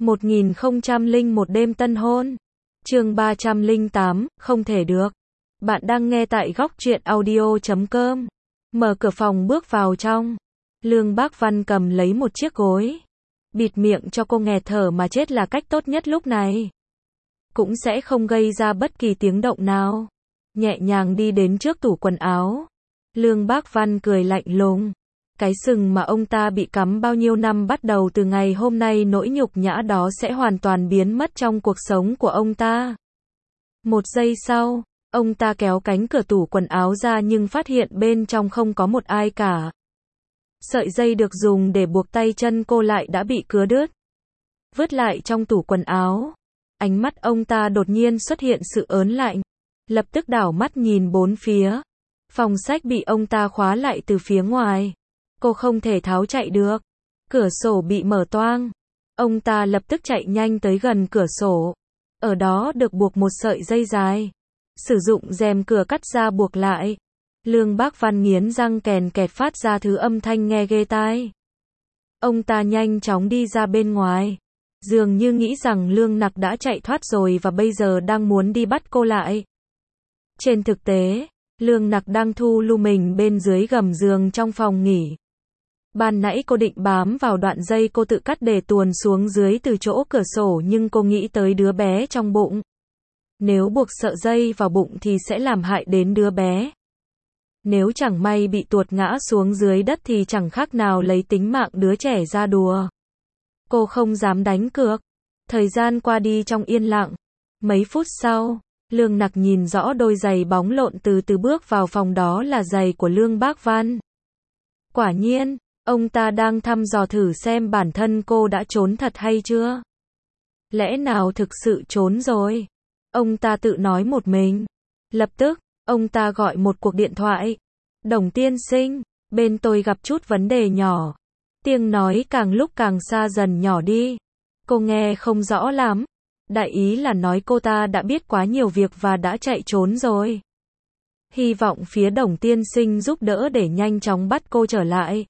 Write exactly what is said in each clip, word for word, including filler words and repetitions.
một nghìn không trăm lẻ một đêm tân hôn. Chương ba trăm lẻ tám, không thể được. Bạn đang nghe tại góc truyện audio chấm com. Mở cửa phòng bước vào trong. Lương Bác Văn cầm lấy một chiếc gối. Bịt miệng cho cô nghẹt thở mà chết là cách tốt nhất lúc này. Cũng sẽ không gây ra bất kỳ tiếng động nào. Nhẹ nhàng đi đến trước tủ quần áo. Lương Bác Văn cười lạnh lùng. Cái sừng mà ông ta bị cắm bao nhiêu năm bắt đầu từ ngày hôm nay nỗi nhục nhã đó sẽ hoàn toàn biến mất trong cuộc sống của ông ta. Một giây sau, ông ta kéo cánh cửa tủ quần áo ra nhưng phát hiện bên trong không có một ai cả. Sợi dây được dùng để buộc tay chân cô lại đã bị cứa đứt. Vứt lại trong tủ quần áo. Ánh mắt ông ta đột nhiên xuất hiện sự ớn lạnh. Lập tức đảo mắt nhìn bốn phía. Phòng sách bị ông ta khóa lại từ phía ngoài. Cô không thể tháo chạy được. Cửa sổ bị mở toang. Ông ta lập tức chạy nhanh tới gần cửa sổ. Ở đó được buộc một sợi dây dài. Sử dụng rèm cửa cắt ra buộc lại. Lương Bác Văn nghiến răng kèn kẹt phát ra thứ âm thanh nghe ghê tai. Ông ta nhanh chóng đi ra bên ngoài. Dường như nghĩ rằng Lương Nặc đã chạy thoát rồi và bây giờ đang muốn đi bắt cô lại. Trên thực tế, Lương Nặc đang thu lưu mình bên dưới gầm giường trong phòng nghỉ. Ban nãy cô định bám vào đoạn dây cô tự cắt để tuồn xuống dưới từ chỗ cửa sổ nhưng cô nghĩ tới đứa bé trong bụng. Nếu buộc sợi dây vào bụng thì sẽ làm hại đến đứa bé. Nếu chẳng may bị tuột ngã xuống dưới đất thì chẳng khác nào lấy tính mạng đứa trẻ ra đùa. Cô không dám đánh cược. Thời gian qua đi trong yên lặng. Mấy phút sau, Lương Nặc nhìn rõ đôi giày bóng lộn từ từ bước vào phòng, đó là giày của Lương Bác Văn. Quả nhiên, ông ta đang thăm dò thử xem bản thân cô đã trốn thật hay chưa. Lẽ nào thực sự trốn rồi? Ông ta tự nói một mình. Lập tức, ông ta gọi một cuộc điện thoại. Đồng tiên sinh, bên tôi gặp chút vấn đề nhỏ. Tiếng nói càng lúc càng xa dần nhỏ đi. Cô nghe không rõ lắm. Đại ý là nói cô ta đã biết quá nhiều việc và đã chạy trốn rồi. Hy vọng phía Đồng tiên sinh giúp đỡ để nhanh chóng bắt cô trở lại.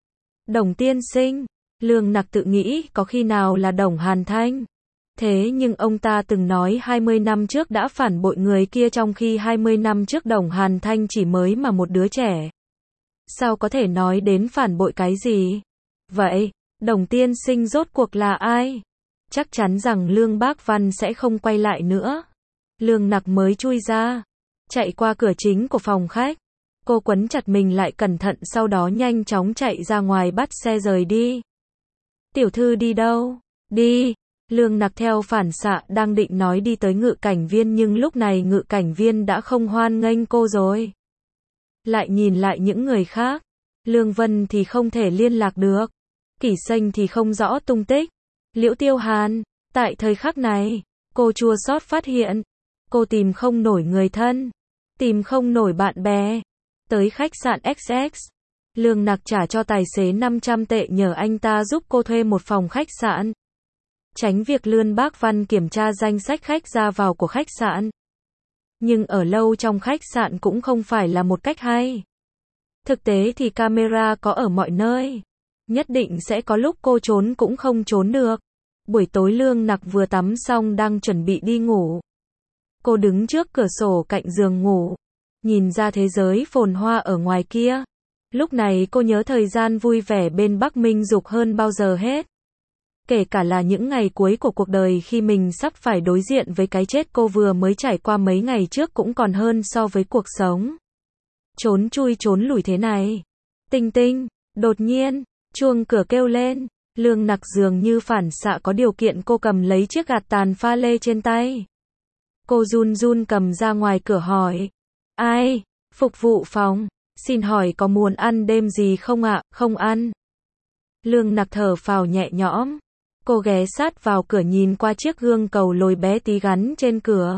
Đồng tiên sinh, Lương Nặc tự nghĩ có khi nào là Đồng Hàn Thanh. Thế nhưng ông ta từng nói hai mươi năm trước đã phản bội người kia trong khi hai mươi năm trước Đồng Hàn Thanh chỉ mới mà một đứa trẻ. Sao có thể nói đến phản bội cái gì? Vậy, Đồng tiên sinh rốt cuộc là ai? Chắc chắn rằng Lương Bác Văn sẽ không quay lại nữa. Lương Nặc mới chui ra, chạy qua cửa chính của phòng khách. Cô quấn chặt mình lại cẩn thận sau đó nhanh chóng chạy ra ngoài bắt xe rời đi. Tiểu thư đi đâu? Đi. Lương Nặc theo phản xạ đang định nói đi tới ngự cảnh viên nhưng lúc này ngự cảnh viên đã không hoan nghênh cô rồi. Lại nhìn lại những người khác. Lương Vân thì không thể liên lạc được. Kỷ Xanh thì không rõ tung tích. Liễu Tiêu Hàn, tại thời khắc này, cô chua xót phát hiện. Cô tìm không nổi người thân. Tìm không nổi bạn bè. Tới khách sạn ích ích. Lương Nặc trả cho tài xế năm trăm tệ nhờ anh ta giúp cô thuê một phòng khách sạn. Tránh việc Lương Bác Văn kiểm tra danh sách khách ra vào của khách sạn. Nhưng ở lâu trong khách sạn cũng không phải là một cách hay. Thực tế thì camera có ở mọi nơi. Nhất định sẽ có lúc cô trốn cũng không trốn được. Buổi tối Lương Nặc vừa tắm xong đang chuẩn bị đi ngủ. Cô đứng trước cửa sổ cạnh giường ngủ. Nhìn ra thế giới phồn hoa ở ngoài kia. Lúc này cô nhớ thời gian vui vẻ bên Bắc Minh Dục hơn bao giờ hết. Kể cả là những ngày cuối của cuộc đời khi mình sắp phải đối diện với cái chết cô vừa mới trải qua mấy ngày trước cũng còn hơn so với cuộc sống. Trốn chui trốn lủi thế này. Tinh tinh, đột nhiên, chuông cửa kêu lên. Lương Nặc dường như phản xạ có điều kiện cô cầm lấy chiếc gạt tàn pha lê trên tay. Cô run run cầm ra ngoài cửa hỏi. Ai? Phục vụ phòng. Xin hỏi có muốn ăn đêm gì không ạ? Không ăn. Lương Nặc thở phào nhẹ nhõm. Cô ghé sát vào cửa nhìn qua chiếc gương cầu lồi bé tí gắn trên cửa.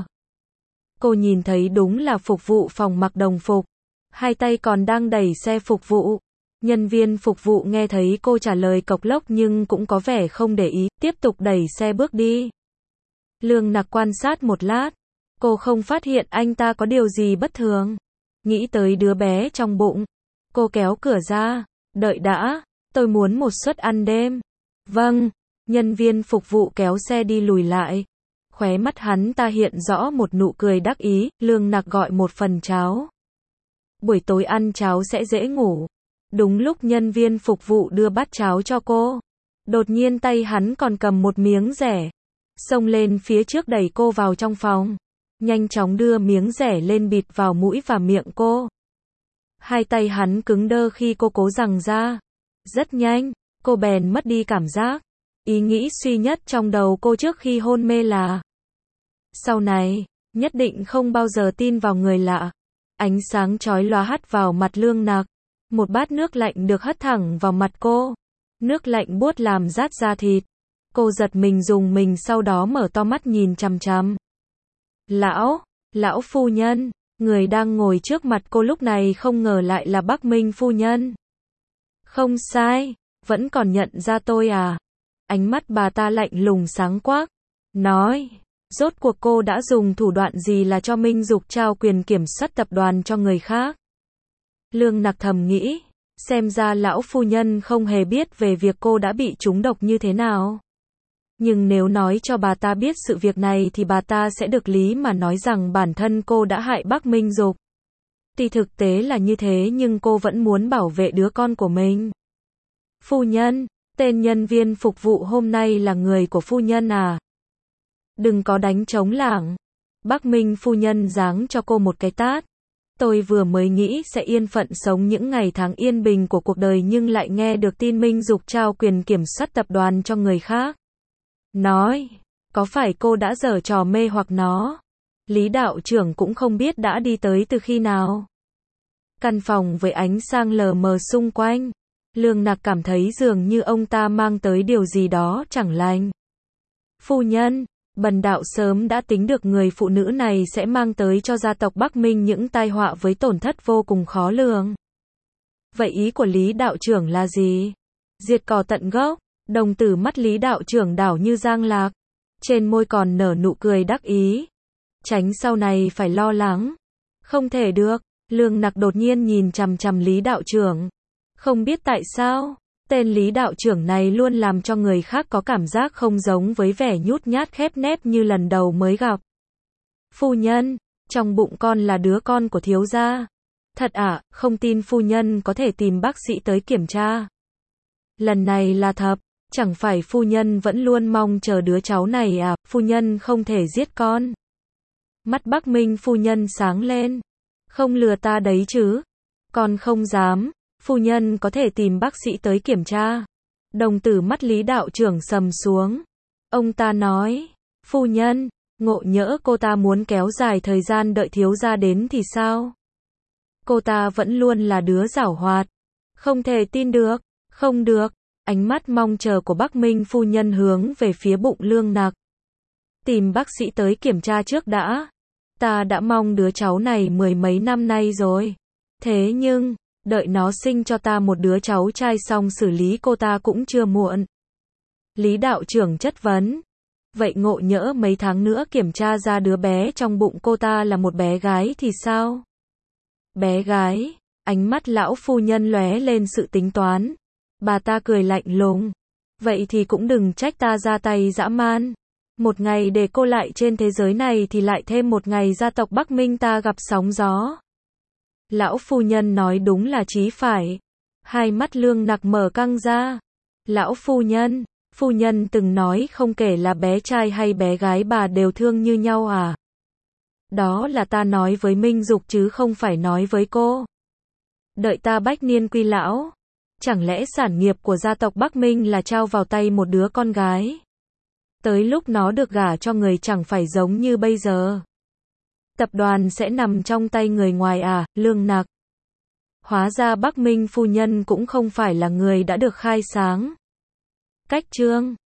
Cô nhìn thấy đúng là phục vụ phòng mặc đồng phục. Hai tay còn đang đẩy xe phục vụ. Nhân viên phục vụ nghe thấy cô trả lời cộc lốc nhưng cũng có vẻ không để ý, tiếp tục đẩy xe bước đi. Lương Nặc quan sát một lát. Cô không phát hiện anh ta có điều gì bất thường. Nghĩ tới đứa bé trong bụng. Cô kéo cửa ra. Đợi đã, tôi muốn một suất ăn đêm. Vâng. Nhân viên phục vụ kéo xe đi lùi lại. Khóe mắt hắn ta hiện rõ một nụ cười đắc ý, Lương Nặc gọi một phần cháo. Buổi tối ăn cháo sẽ dễ ngủ. Đúng lúc nhân viên phục vụ đưa bát cháo cho cô. Đột nhiên tay hắn còn cầm một miếng dẻ. Xông lên phía trước đẩy cô vào trong phòng. Nhanh chóng đưa miếng dẻ lên bịt vào mũi và miệng cô. Hai tay hắn cứng đơ khi cô cố giằng ra. Rất nhanh, cô bèn mất đi cảm giác. Ý nghĩ duy nhất trong đầu cô trước khi hôn mê là sau này, nhất định không bao giờ tin vào người lạ. Ánh sáng chói lóa hắt vào mặt Lương Nặc. Một bát nước lạnh được hất thẳng vào mặt cô. Nước lạnh buốt làm rát da thịt. Cô giật mình dùng mình sau đó mở to mắt nhìn chằm chằm. Lão, lão phu nhân, người đang ngồi trước mặt cô lúc này không ngờ lại là Bắc Minh phu nhân. Không sai, vẫn còn nhận ra tôi à? Ánh mắt bà ta lạnh lùng sáng quắc. Nói, rốt cuộc cô đã dùng thủ đoạn gì là cho Minh Dục trao quyền kiểm soát tập đoàn cho người khác? Lương Nặc thầm nghĩ, xem ra lão phu nhân không hề biết về việc cô đã bị trúng độc như thế nào. Nhưng nếu nói cho bà ta biết sự việc này thì bà ta sẽ được lý mà nói rằng bản thân cô đã hại Bắc Minh Dục. Thì thực tế là như thế nhưng cô vẫn muốn bảo vệ đứa con của mình. Phu nhân, tên nhân viên phục vụ hôm nay là người của phu nhân à? Đừng có đánh trống lảng. Bắc Minh phu nhân giáng cho cô một cái tát. Tôi vừa mới nghĩ sẽ yên phận sống những ngày tháng yên bình của cuộc đời nhưng lại nghe được tin Minh Dục trao quyền kiểm soát tập đoàn cho người khác. Nói, có phải cô đã giở trò mê hoặc nó? Lý đạo trưởng cũng không biết đã đi tới từ khi nào. Căn phòng với ánh sáng lờ mờ xung quanh. Lương Nặc cảm thấy dường như ông ta mang tới điều gì đó chẳng lành. Phu nhân, bần đạo sớm đã tính được người phụ nữ này sẽ mang tới cho gia tộc Bắc Minh những tai họa với tổn thất vô cùng khó lường. Vậy ý của Lý đạo trưởng là gì? Diệt cỏ tận gốc. Đồng tử mắt Lý đạo trưởng đảo như giang lạc. Trên môi còn nở nụ cười đắc ý. Tránh sau này phải lo lắng. Không thể được. Lương Nặc đột nhiên nhìn chằm chằm Lý đạo trưởng. Không biết tại sao, tên Lý đạo trưởng này luôn làm cho người khác có cảm giác không giống với vẻ nhút nhát khép nép như lần đầu mới gặp. Phu nhân, trong bụng con là đứa con của thiếu gia. Thật ạ, à, không tin phu nhân có thể tìm bác sĩ tới kiểm tra. Lần này là thật, chẳng phải phu nhân vẫn luôn mong chờ đứa cháu này à, phu nhân không thể giết con. Mắt Bắc Minh phu nhân sáng lên. Không lừa ta đấy chứ. Con không dám. Phu nhân có thể tìm bác sĩ tới kiểm tra. Đồng tử mắt Lý đạo trưởng sầm xuống. Ông ta nói, phu nhân, ngộ nhỡ cô ta muốn kéo dài thời gian đợi thiếu gia đến thì sao? Cô ta vẫn luôn là đứa giảo hoạt. Không thể tin được, không được. Ánh mắt mong chờ của Bắc Minh phu nhân hướng về phía bụng Lương Nặc. Tìm bác sĩ tới kiểm tra trước đã. Ta đã mong đứa cháu này mười mấy năm nay rồi. Thế nhưng, đợi nó sinh cho ta một đứa cháu trai xong xử lý cô ta cũng chưa muộn. Lý đạo trưởng chất vấn. Vậy ngộ nhỡ mấy tháng nữa kiểm tra ra đứa bé trong bụng cô ta là một bé gái thì sao? Bé gái, ánh mắt lão phu nhân lóe lên sự tính toán. Bà ta cười lạnh lùng. Vậy thì cũng đừng trách ta ra tay dã man. Một ngày để cô lại trên thế giới này thì lại thêm một ngày gia tộc Bắc Minh ta gặp sóng gió. Lão phu nhân nói đúng là chí phải. Hai mắt Lương Nặc mở căng ra. Lão phu nhân, phu nhân từng nói không kể là bé trai hay bé gái bà đều thương như nhau à? Đó là ta nói với Minh Dục chứ không phải nói với cô. Đợi ta bách niên quy lão. Chẳng lẽ sản nghiệp của gia tộc Bắc Minh là trao vào tay một đứa con gái? Tới lúc nó được gả cho người chẳng phải giống như bây giờ. Tập đoàn sẽ nằm trong tay người ngoài à, Lương Nặc. Hóa ra Bắc Minh phu nhân cũng không phải là người đã được khai sáng. Cách chương